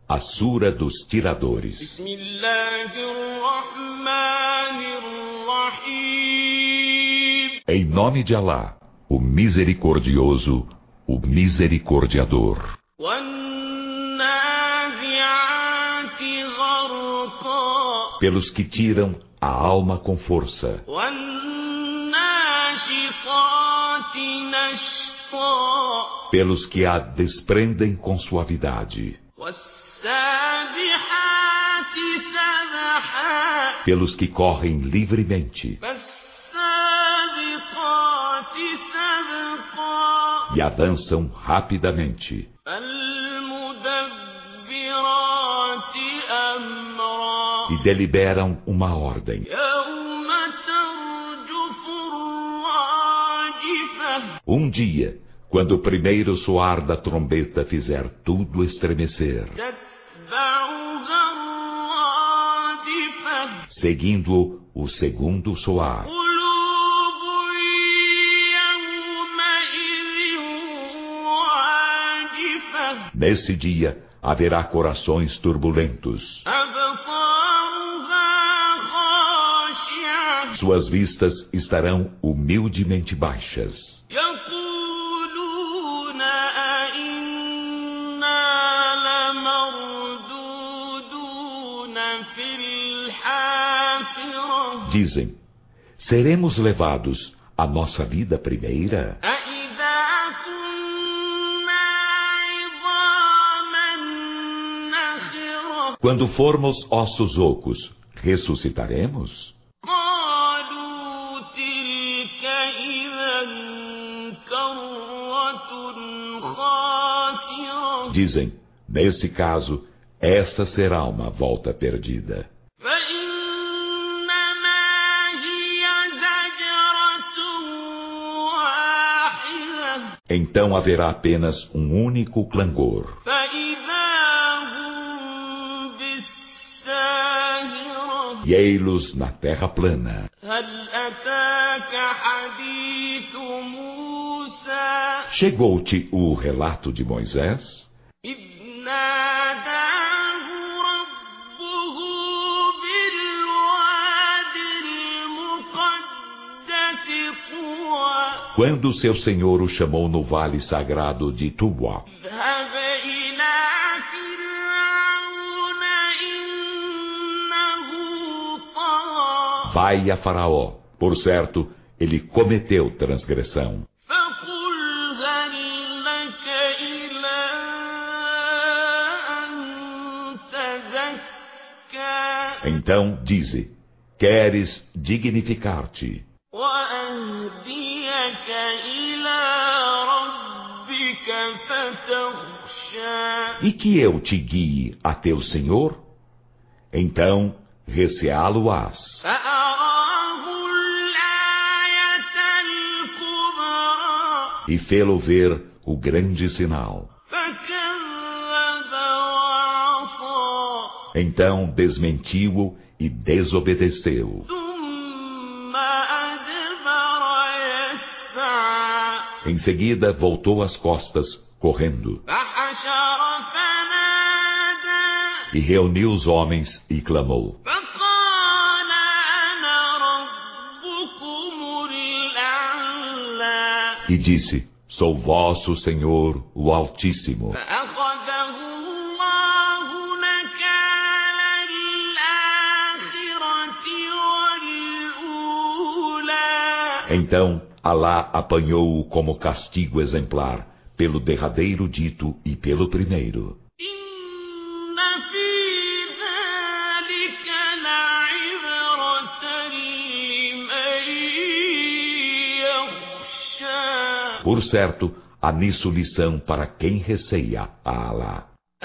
A Sura dos Tiradores. Em nome de Alá, o Misericordioso, o Misericordiador. Pelos que tiram a alma com força. Pelos que a desprendem com suavidade. Pelos que correm livremente. E avançam rapidamente. E deliberam uma ordem. Um dia, quando o primeiro soar da trombeta fizer tudo estremecer, seguindo o segundo soar, nesse dia haverá corações turbulentos. Suas vistas estarão humildemente baixas. Dizem, seremos levados à nossa vida primeira? Quando formos ossos ocos, ressuscitaremos? Dizem, nesse caso, essa será uma volta perdida. Então haverá apenas um único clangor. E ei-los na terra plana. Chegou-te o relato de Moisés? Quando seu Senhor o chamou no vale sagrado de Tuwa. Vai a Faraó, por certo, ele cometeu transgressão. Então dize, queres dignificar-te? E que eu te guie a teu Senhor? Então receá-lo-ás. E fê-lo ver o grande sinal. Então desmentiu-o e desobedeceu. Em seguida voltou as costas, correndo. E reuniu os homens e clamou. E disse, sou vosso Senhor, o Altíssimo. Então Alá apanhou-o como castigo exemplar, pelo derradeiro dito e pelo primeiro. Por certo, há nisso lição para quem receia a Alá.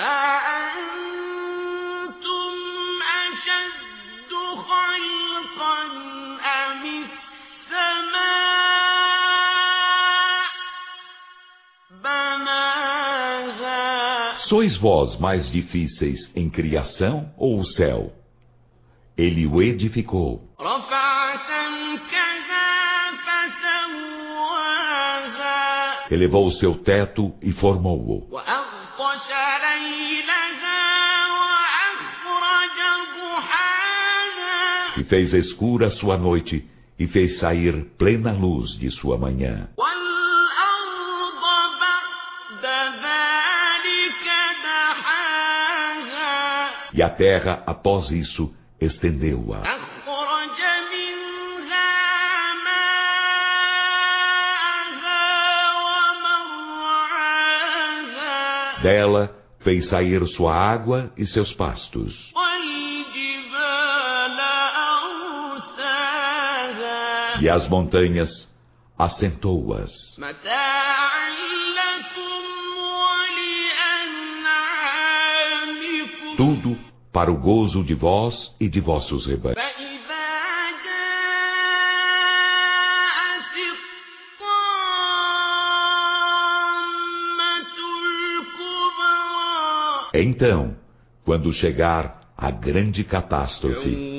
Sois vós mais difíceis em criação ou o céu? Ele o edificou. Elevou o seu teto e formou-o. E fez escura sua noite, e fez sair plena luz de sua manhã. E a terra, após isso, estendeu-a. Dela fez sair sua água e seus pastos. E as montanhas assentou-as. Tudo para o gozo de vós e de vossos rebanhos. Então, quando chegar a grande catástrofe,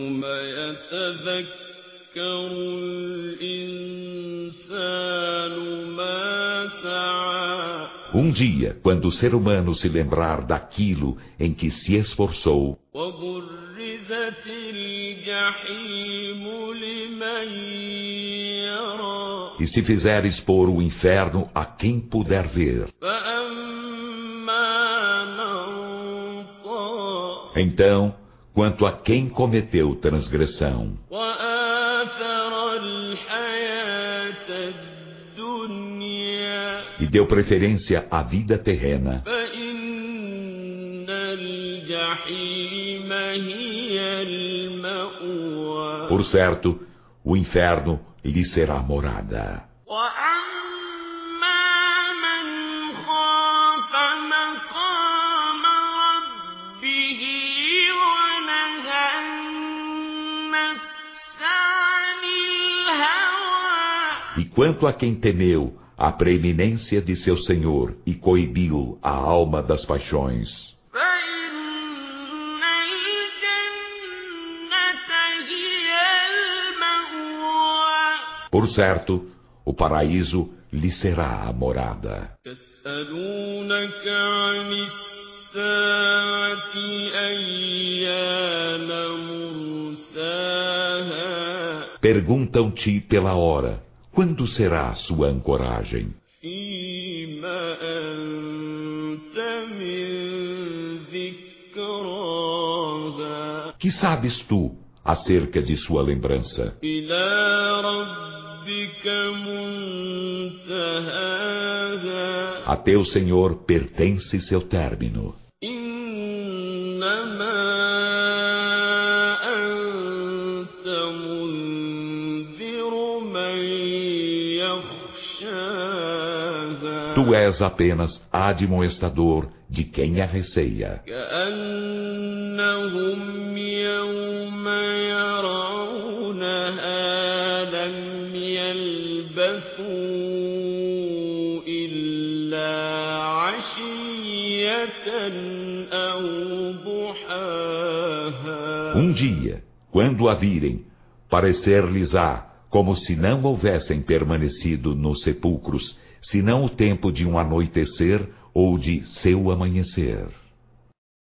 um dia, quando o ser humano se lembrar daquilo em que se esforçou, e se fizer expor o inferno a quem puder ver, então, quanto a quem cometeu transgressão e deu preferência à vida terrena, por certo, o inferno lhe será morada. E quanto a quem temeu a preeminência de seu Senhor e coibiu a alma das paixões, por certo, o paraíso lhe será a morada. Perguntam-te pela hora, quando será sua ancoragem? Que sabes tu acerca de sua lembrança? A teu Senhor pertence seu término. Tu és apenas admoestador de quem a receia. Um dia, quando a virem, parecer-lhes-á como se não houvessem permanecido nos sepulcros, senão o tempo de um anoitecer ou de seu amanhecer.